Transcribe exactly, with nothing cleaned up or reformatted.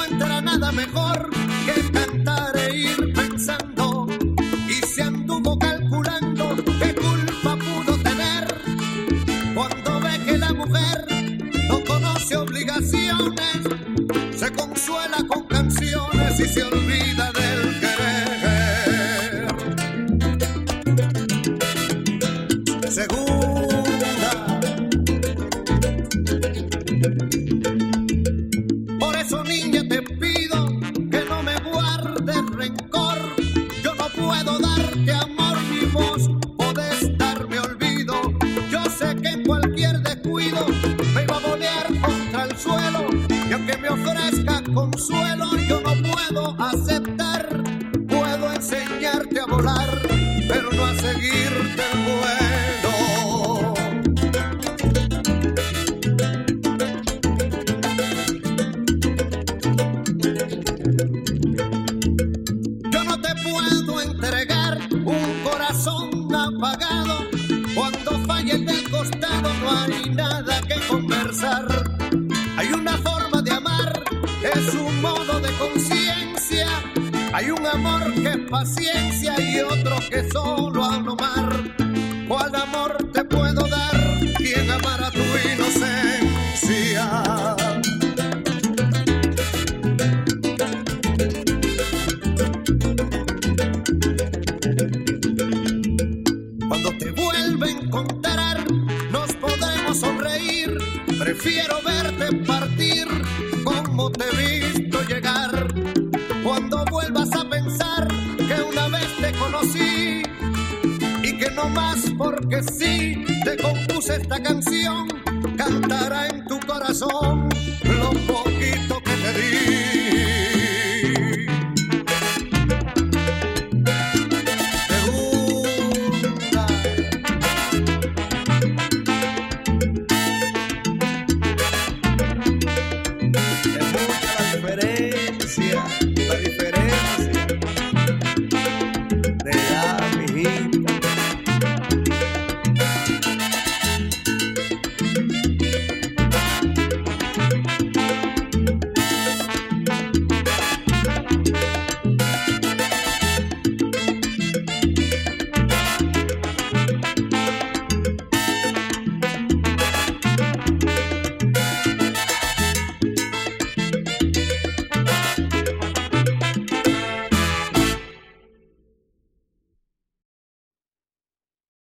encuentra nada mejor que cantar e ir pensando, y se anduvo calculando qué culpa pudo tener cuando ve que la mujer no conoce obligaciones, se consuela con canciones y se olvida del querer. Segunda, por eso niña te pido que no me guardes rencor, yo no puedo darte amor ni vos podés darme olvido, yo sé que en cualquier descuido me iba a volear contra el suelo, y aunque me ofrezca consuelo yo no puedo aceptar, puedo enseñarte a volar pero no a seguirte el vuelo. Yo no te puedo entregar un corazón apagado, cuando falle el del costado no hay nada que conversar. Hay una forma de amar, es un modo de conciencia, hay un amor que es paciencia y otro que solo a no mar. ¿Cuál amor te puedo dar? ¿Quién amará tu inocencia? Cuando te vuelva a encontrar nos podremos sonreír, prefiero verte partir como te he visto llegar. Cuando vuelvas a pensar que una vez te conocí y que no más porque sí te compuse esta canción, cantará en tu corazón